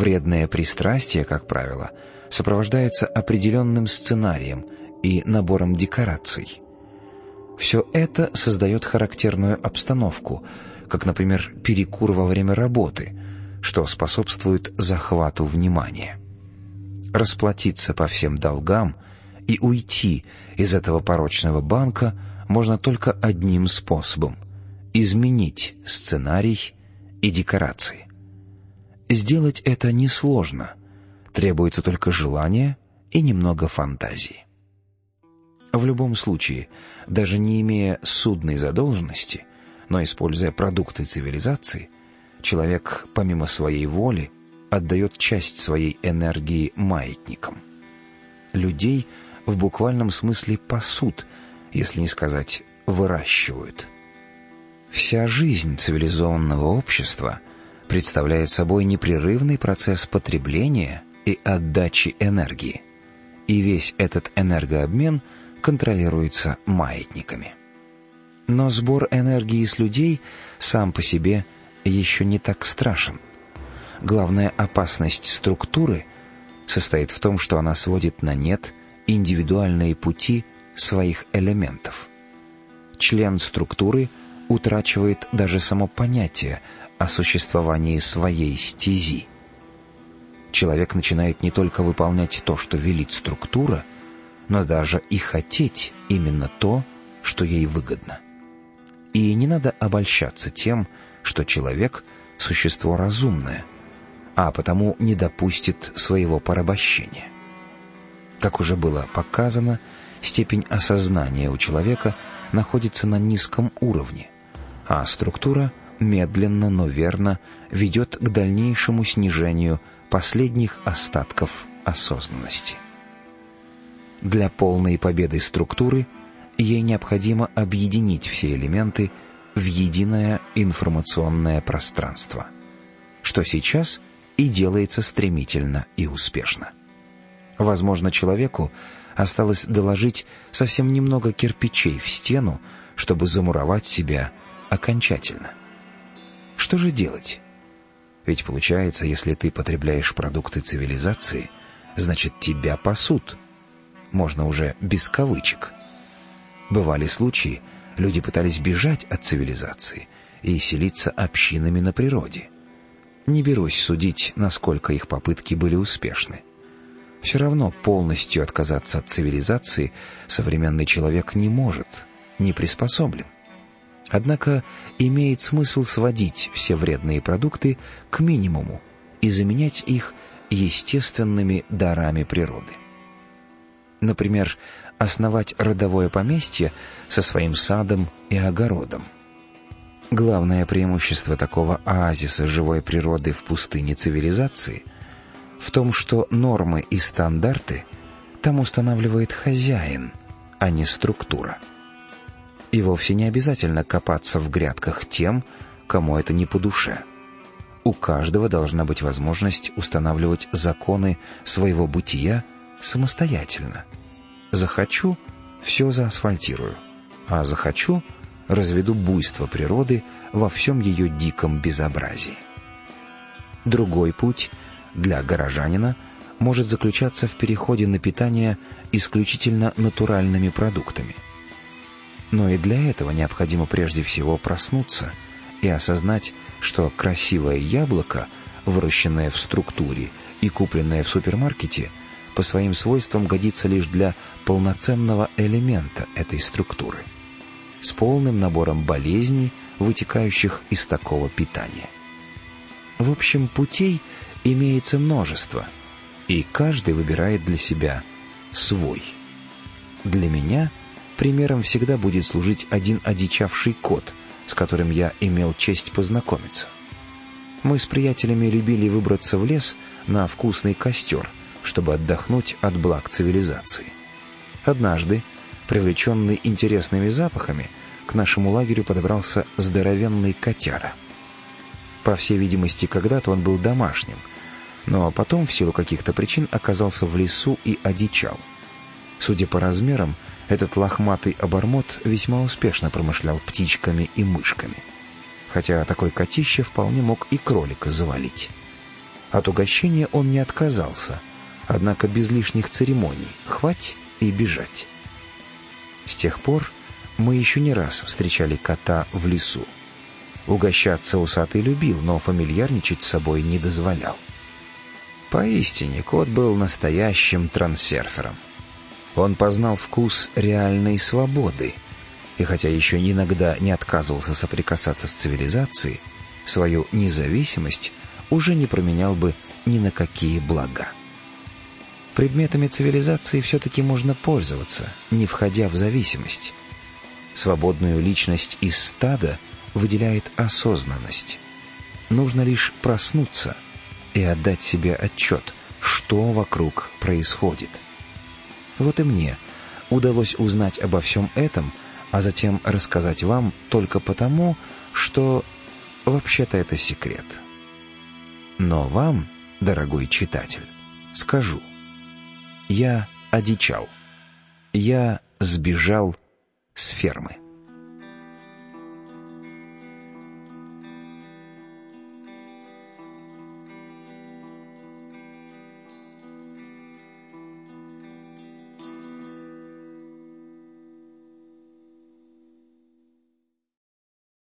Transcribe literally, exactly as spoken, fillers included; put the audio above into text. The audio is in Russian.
Вредное пристрастие, как правило, сопровождается определенным сценарием и набором декораций. Все это создает характерную обстановку, как, например, перекур во время работы, что способствует захвату внимания. Расплатиться по всем долгам и уйти из этого порочного банка можно только одним способом — изменить сценарий и декорации. Сделать это несложно, требуется только желание и немного фантазии. В любом случае, даже не имея судной задолженности, но используя продукты цивилизации, человек, помимо своей воли, отдает часть своей энергии маятникам. Людей в буквальном смысле пасут, если не сказать выращивают. Вся жизнь цивилизованного общества представляет собой непрерывный процесс потребления и отдачи энергии, и весь этот энергообмен контролируется маятниками. Но сбор энергии с людей сам по себе еще не так страшен. Главная опасность структуры состоит в том, что она сводит на нет индивидуальные пути своих элементов. Член структуры утрачивает даже само понятие о существовании своей стези. Человек начинает не только выполнять то, что велит структура, но даже и хотеть именно то, что ей выгодно. И не надо обольщаться тем, что человек — существо разумное, а потому не допустит своего порабощения. Как уже было показано, степень осознания у человека находится на низком уровне, а структура медленно, но верно ведет к дальнейшему снижению последних остатков осознанности. Для полной победы структуры ей необходимо объединить все элементы в единое информационное пространство, что сейчас и делается стремительно и успешно. Возможно, человеку осталось доложить совсем немного кирпичей в стену, чтобы замуровать себя окончательно. Что же делать? Ведь получается, если ты потребляешь продукты цивилизации, значит, тебя пасут. Можно уже без кавычек. Бывали случаи, люди пытались бежать от цивилизации и селиться общинами на природе. Не берусь судить, насколько их попытки были успешны. Все равно полностью отказаться от цивилизации современный человек не может, не приспособлен. Однако имеет смысл сводить все вредные продукты к минимуму и заменять их естественными дарами природы. Например, основать родовое поместье со своим садом и огородом. Главное преимущество такого оазиса живой природы в пустыне цивилизации в том, что нормы и стандарты там устанавливает хозяин, а не структура. И вовсе не обязательно копаться в грядках тем, кому это не по душе. У каждого должна быть возможность устанавливать законы своего бытия самостоятельно. Захочу — все заасфальтирую, а захочу — разведу буйство природы во всем ее диком безобразии. Другой путь для горожанина может заключаться в переходе на питание исключительно натуральными продуктами. Но и для этого необходимо прежде всего проснуться и осознать, что красивое яблоко, выращенное в структуре и купленное в супермаркете, по своим свойствам годится лишь для полноценного элемента этой структуры, с полным набором болезней, вытекающих из такого питания. В общем, путей имеется множество, и каждый выбирает для себя свой. Для меня примером всегда будет служить один одичавший кот, с которым я имел честь познакомиться. Мы с приятелями любили выбраться в лес на вкусный костер, чтобы отдохнуть от благ цивилизации. Однажды, привлеченный интересными запахами, к нашему лагерю подобрался здоровенный котяра. По всей видимости, когда-то он был домашним, но потом, в силу каких-то причин, оказался в лесу и одичал. Судя по размерам, этот лохматый обормот весьма успешно промышлял птичками и мышками, хотя такой котище вполне мог и кролика завалить. От угощения он не отказался, однако без лишних церемоний хвать и бежать. С тех пор мы еще не раз встречали кота в лесу. Угощаться усатый любил, но фамильярничать с собой не дозволял. Поистине, кот был настоящим трансерфером. Он познал вкус реальной свободы, и хотя еще иногда не отказывался соприкасаться с цивилизацией, свою независимость уже не променял бы ни на какие блага. Предметами цивилизации все-таки можно пользоваться, не входя в зависимость. Свободную личность из стада выделяет осознанность. Нужно лишь проснуться и отдать себе отчет, что вокруг происходит. Вот и мне удалось узнать обо всем этом, а затем рассказать вам только потому, что вообще-то это секрет. Но вам, дорогой читатель, скажу: я одичал. Я сбежал с фермы.